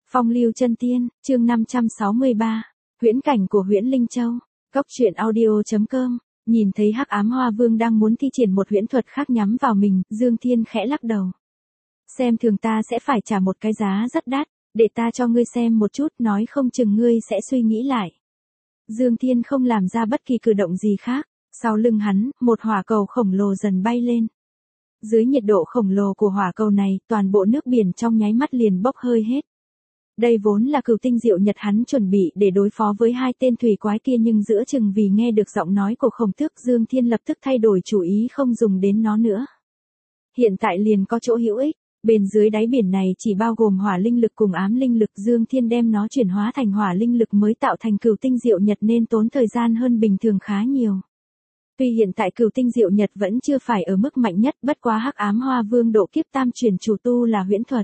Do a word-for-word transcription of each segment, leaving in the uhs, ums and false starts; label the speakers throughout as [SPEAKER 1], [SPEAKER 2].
[SPEAKER 1] Phong lưu chân tiên, chương năm trăm sáu mươi ba, huyễn cảnh của huyễn Linh Châu. Cốc truyện audio chấm com. Nhìn thấy Hắc Ám Hoa Vương đang muốn thi triển một huyễn thuật khác nhắm vào mình, Dương Thiên khẽ lắc đầu. Xem thường ta sẽ phải trả một cái giá rất đắt, để ta cho ngươi xem một chút, nói không chừng ngươi sẽ suy nghĩ lại. Dương Thiên không làm ra bất kỳ cử động gì khác, sau lưng hắn, một hỏa cầu khổng lồ dần bay lên. Dưới nhiệt độ khổng lồ của hỏa cầu này, toàn bộ nước biển trong nháy mắt liền bốc hơi hết. Đây vốn là cửu tinh diệu nhật hắn chuẩn bị để đối phó với hai tên thủy quái kia, nhưng giữa chừng vì nghe được giọng nói của Khổng Tước, Dương Thiên lập tức thay đổi chủ ý không dùng đến nó nữa. Hiện tại liền có chỗ hữu ích, bên dưới đáy biển này chỉ bao gồm hỏa linh lực cùng ám linh lực, Dương Thiên đem nó chuyển hóa thành hỏa linh lực mới tạo thành cửu tinh diệu nhật nên tốn thời gian hơn bình thường khá nhiều. Tuy hiện tại cửu tinh diệu nhật vẫn chưa phải ở mức mạnh nhất, bất quá Hắc Ám Hoa Vương độ kiếp tam chuyển chủ tu là huyễn thuật.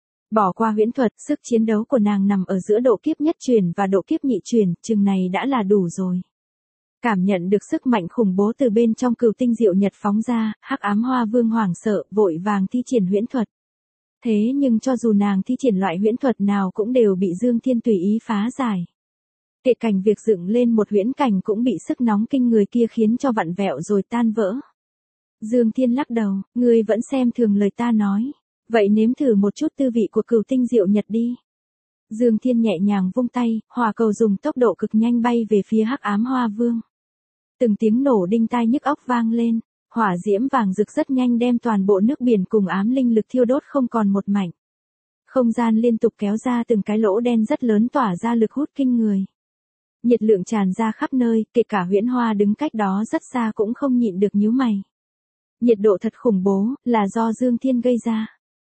[SPEAKER 1] Bỏ qua huyễn thuật, sức chiến đấu của nàng nằm ở giữa độ kiếp nhất truyền và độ kiếp nhị truyền, chừng này đã là đủ rồi. Cảm nhận được sức mạnh khủng bố từ bên trong cửu tinh diệu nhật phóng ra, Hắc Ám Hoa Vương hoảng sợ, vội vàng thi triển huyễn thuật. Thế nhưng cho dù nàng thi triển loại huyễn thuật nào cũng đều bị Dương Thiên tùy ý phá giải. Kể cảnh việc dựng lên một huyễn cảnh cũng bị sức nóng kinh người kia khiến cho vặn vẹo rồi tan vỡ. Dương Thiên lắc đầu, ngươi vẫn xem thường lời ta nói. Vậy nếm thử một chút tư vị của cửu tinh diệu nhật đi. Dương Thiên nhẹ nhàng vung tay, hỏa cầu dùng tốc độ cực nhanh bay về phía Hắc Ám Hoa Vương. Từng tiếng nổ đinh tai nhức óc vang lên, hỏa diễm vàng rực rất nhanh đem toàn bộ nước biển cùng ám linh lực thiêu đốt không còn một mảnh. Không gian liên tục kéo ra từng cái lỗ đen rất lớn tỏa ra lực hút kinh người. Nhiệt lượng tràn ra khắp nơi, kể cả Huyễn Hoa đứng cách đó rất xa cũng không nhịn được nhíu mày. Nhiệt độ thật khủng bố, là do Dương Thiên gây ra.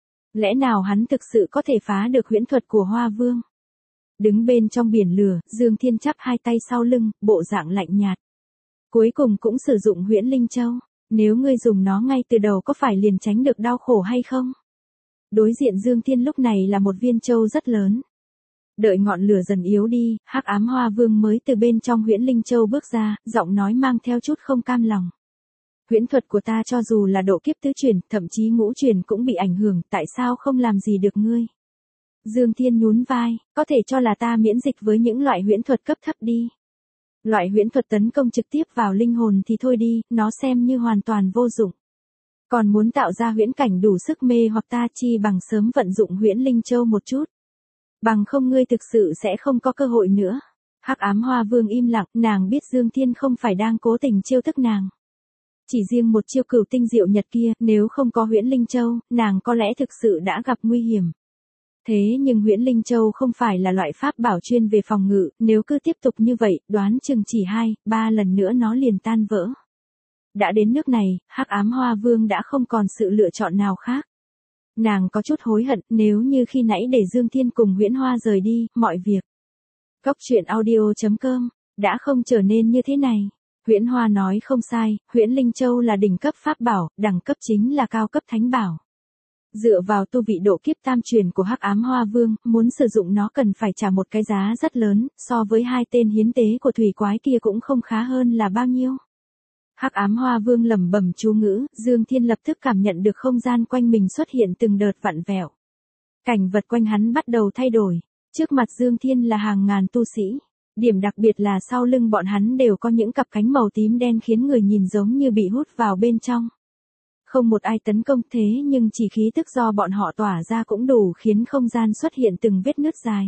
[SPEAKER 1] Lẽ nào hắn thực sự có thể phá được huyễn thuật của Hoa Vương? Đứng bên trong biển lửa, Dương Thiên chắp hai tay sau lưng, bộ dạng lạnh nhạt. Cuối cùng cũng sử dụng huyễn Linh Châu. Nếu ngươi dùng nó ngay từ đầu có phải liền tránh được đau khổ hay không? Đối diện Dương Thiên lúc này là một viên châu rất lớn. Đợi ngọn lửa dần yếu đi, Hắc Ám Hoa Vương mới từ bên trong huyễn Linh Châu bước ra, giọng nói mang theo chút không cam lòng. Huyễn thuật của ta cho dù là độ kiếp tứ truyền, thậm chí ngũ truyền cũng bị ảnh hưởng, tại sao không làm gì được ngươi? Dương Thiên nhún vai, có thể cho là ta miễn dịch với những loại huyễn thuật cấp thấp đi. Loại huyễn thuật tấn công trực tiếp vào linh hồn thì thôi đi, nó xem như hoàn toàn vô dụng. Còn muốn tạo ra huyễn cảnh đủ sức mê hoặc ta chi bằng sớm vận dụng huyễn Linh Châu một chút. Bằng không ngươi thực sự sẽ không có cơ hội nữa. Hắc Ám Hoa Vương im lặng, nàng biết Dương Thiên không phải đang cố tình chiêu thức nàng. Chỉ riêng một chiêu cửu tinh diệu nhật kia, nếu không có huyễn Linh Châu, nàng có lẽ thực sự đã gặp nguy hiểm. Thế nhưng huyễn Linh Châu không phải là loại pháp bảo chuyên về phòng ngự, nếu cứ tiếp tục như vậy, đoán chừng chỉ hai, ba lần nữa nó liền tan vỡ. Đã đến nước này, Hắc Ám Hoa Vương đã không còn sự lựa chọn nào khác. Nàng có chút hối hận, nếu như khi nãy để Dương Thiên cùng Huyễn Hoa rời đi, mọi việc. Cốc truyện audio chấm com, đã không trở nên như thế này. Huyễn Hoa nói không sai, huyễn Linh Châu là đỉnh cấp pháp bảo, đẳng cấp chính là cao cấp thánh bảo. Dựa vào tu vị độ kiếp tam truyền của Hắc Ám Hoa Vương, muốn sử dụng nó cần phải trả một cái giá rất lớn, so với hai tên hiến tế của thủy quái kia cũng không khá hơn là bao nhiêu. Hắc Ám Hoa Vương lẩm bẩm chú ngữ, Dương Thiên lập tức cảm nhận được không gian quanh mình xuất hiện từng đợt vặn vẹo. Cảnh vật quanh hắn bắt đầu thay đổi, trước mặt Dương Thiên là hàng ngàn tu sĩ. Điểm đặc biệt là sau lưng bọn hắn đều có những cặp cánh màu tím đen khiến người nhìn giống như bị hút vào bên trong. Không một ai tấn công thế nhưng chỉ khí tức do bọn họ tỏa ra cũng đủ khiến không gian xuất hiện từng vết nứt dài.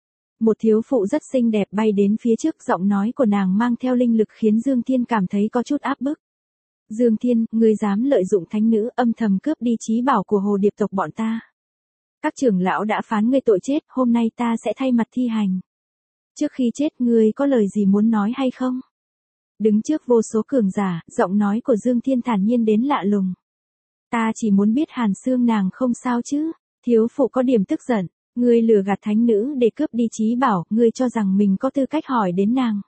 [SPEAKER 1] Một thiếu phụ rất xinh đẹp bay đến phía trước, giọng nói của nàng mang theo linh lực khiến Dương Thiên cảm thấy có chút áp bức. Dương Thiên, ngươi dám lợi dụng thánh nữ âm thầm cướp đi trí bảo của hồ điệp tộc bọn ta. Các trưởng lão đã phán ngươi tội chết, hôm nay ta sẽ thay mặt thi hành. Trước khi chết ngươi có lời gì muốn nói hay không? Đứng trước vô số cường giả, giọng nói của Dương Thiên thản nhiên đến lạ lùng. Ta chỉ muốn biết Hàn Xương nàng không sao chứ? Thiếu phụ có điểm tức giận, ngươi lừa gạt thánh nữ để cướp đi trí bảo, ngươi cho rằng mình có tư cách hỏi đến nàng.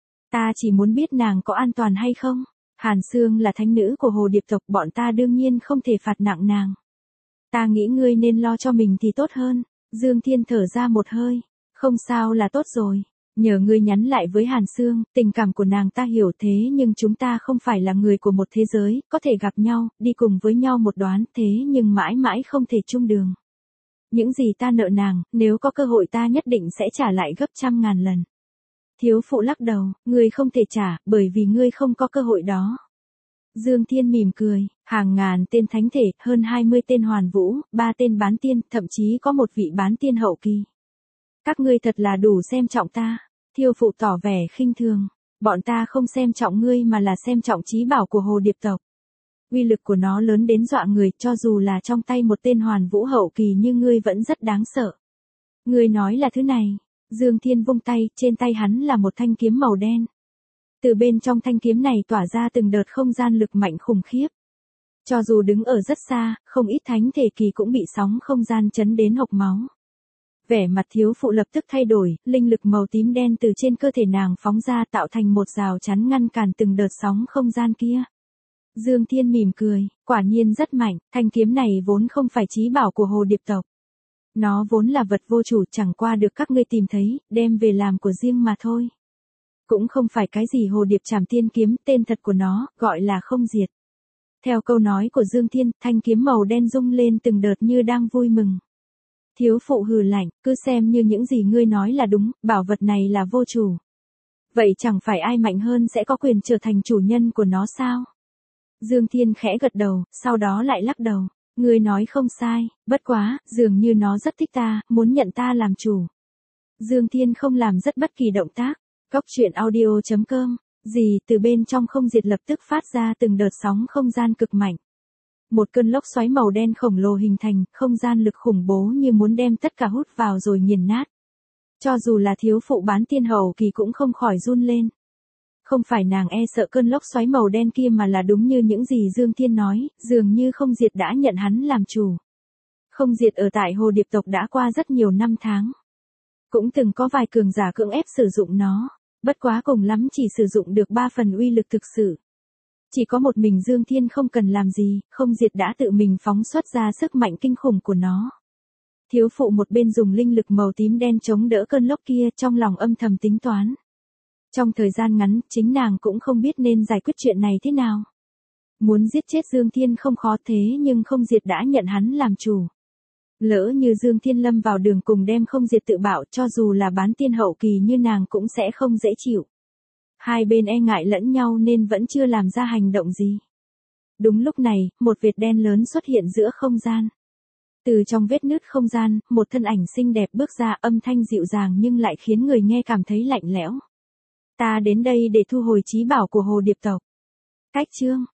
[SPEAKER 1] Ta chỉ muốn biết nàng có an toàn hay không? Hàn Xương là thánh nữ của hồ điệp tộc, bọn ta đương nhiên không thể phạt nặng nàng. Ta nghĩ ngươi nên lo cho mình thì tốt hơn. Dương Thiên thở ra một hơi. Không sao là tốt rồi, nhờ ngươi nhắn lại với Hàn Xương, tình cảm của nàng ta hiểu thế nhưng chúng ta không phải là người của một thế giới, có thể gặp nhau, đi cùng với nhau một đoán thế nhưng mãi mãi không thể chung đường. Những gì ta nợ nàng, nếu có cơ hội ta nhất định sẽ trả lại gấp trăm ngàn lần. Thiếu phụ lắc đầu, ngươi không thể trả, bởi vì ngươi không có cơ hội đó. Dương Thiên mỉm cười, hàng ngàn tên thánh thể, hơn hai mươi tên hoàn vũ, ba tên bán tiên, thậm chí có một vị bán tiên hậu kỳ. Các ngươi thật là đủ xem trọng ta. Thiêu phụ tỏ vẻ khinh thường. Bọn ta không xem trọng ngươi mà là xem trọng chí bảo của hồ điệp tộc. Uy lực của nó lớn đến dọa người, cho dù là trong tay một tên hoàn vũ hậu kỳ như ngươi vẫn rất đáng sợ. Ngươi nói là thứ này. Dương Thiên vung tay, trên tay hắn là một thanh kiếm màu đen. Từ bên trong thanh kiếm này tỏa ra từng đợt không gian lực mạnh khủng khiếp. Cho dù đứng ở rất xa, không ít thánh thể kỳ cũng bị sóng không gian chấn đến hộc máu. Vẻ mặt thiếu phụ lập tức thay đổi, linh lực màu tím đen từ trên cơ thể nàng phóng ra tạo thành một rào chắn ngăn cản từng đợt sóng không gian kia. Dương Thiên mỉm cười, quả nhiên rất mạnh, thanh kiếm này vốn không phải chí bảo của hồ điệp tộc. Nó vốn là vật vô chủ, chẳng qua được các ngươi tìm thấy, đem về làm của riêng mà thôi. Cũng không phải cái gì hồ điệp trảm tiên kiếm, tên thật của nó, gọi là không diệt. Theo câu nói của Dương Thiên, thanh kiếm màu đen rung lên từng đợt như đang vui mừng. Thiếu phụ hừ lạnh, cứ xem như những gì ngươi nói là đúng, bảo vật này là vô chủ. Vậy chẳng phải ai mạnh hơn sẽ có quyền trở thành chủ nhân của nó sao? Dương Thiên khẽ gật đầu, sau đó lại lắc đầu. Ngươi nói không sai, bất quá, dường như nó rất thích ta, muốn nhận ta làm chủ. Dương Thiên không làm rất bất kỳ động tác. Cốc truyện audio chấm com, gì từ bên trong không diệt lập tức phát ra từng đợt sóng không gian cực mạnh. Một cơn lốc xoáy màu đen khổng lồ hình thành, không gian lực khủng bố như muốn đem tất cả hút vào rồi nghiền nát. Cho dù là thiếu phụ bán tiên hậu kỳ cũng không khỏi run lên. Không phải nàng e sợ cơn lốc xoáy màu đen kia mà là đúng như những gì Dương Thiên nói, dường như không diệt đã nhận hắn làm chủ. Không diệt ở tại hồ điệp tộc đã qua rất nhiều năm tháng. Cũng từng có vài cường giả cưỡng ép sử dụng nó, bất quá cùng lắm chỉ sử dụng được ba phần uy lực thực sự. Chỉ có một mình Dương Thiên không cần làm gì, không diệt đã tự mình phóng xuất ra sức mạnh kinh khủng của nó. Thiếu phụ một bên dùng linh lực màu tím đen chống đỡ cơn lốc kia, trong lòng âm thầm tính toán. Trong thời gian ngắn, chính nàng cũng không biết nên giải quyết chuyện này thế nào. Muốn giết chết Dương Thiên không khó thế nhưng không diệt đã nhận hắn làm chủ. Lỡ như Dương Thiên lâm vào đường cùng đem không diệt tự bạo, cho dù là bán tiên hậu kỳ như nàng cũng sẽ không dễ chịu. Hai bên e ngại lẫn nhau nên vẫn chưa làm ra hành động gì. Đúng lúc này, một vệt đen lớn xuất hiện giữa không gian. Từ trong vết nứt không gian, một thân ảnh xinh đẹp bước ra, âm thanh dịu dàng nhưng lại khiến người nghe cảm thấy lạnh lẽo. Ta đến đây để thu hồi chí bảo của hồ điệp tộc. Cách chương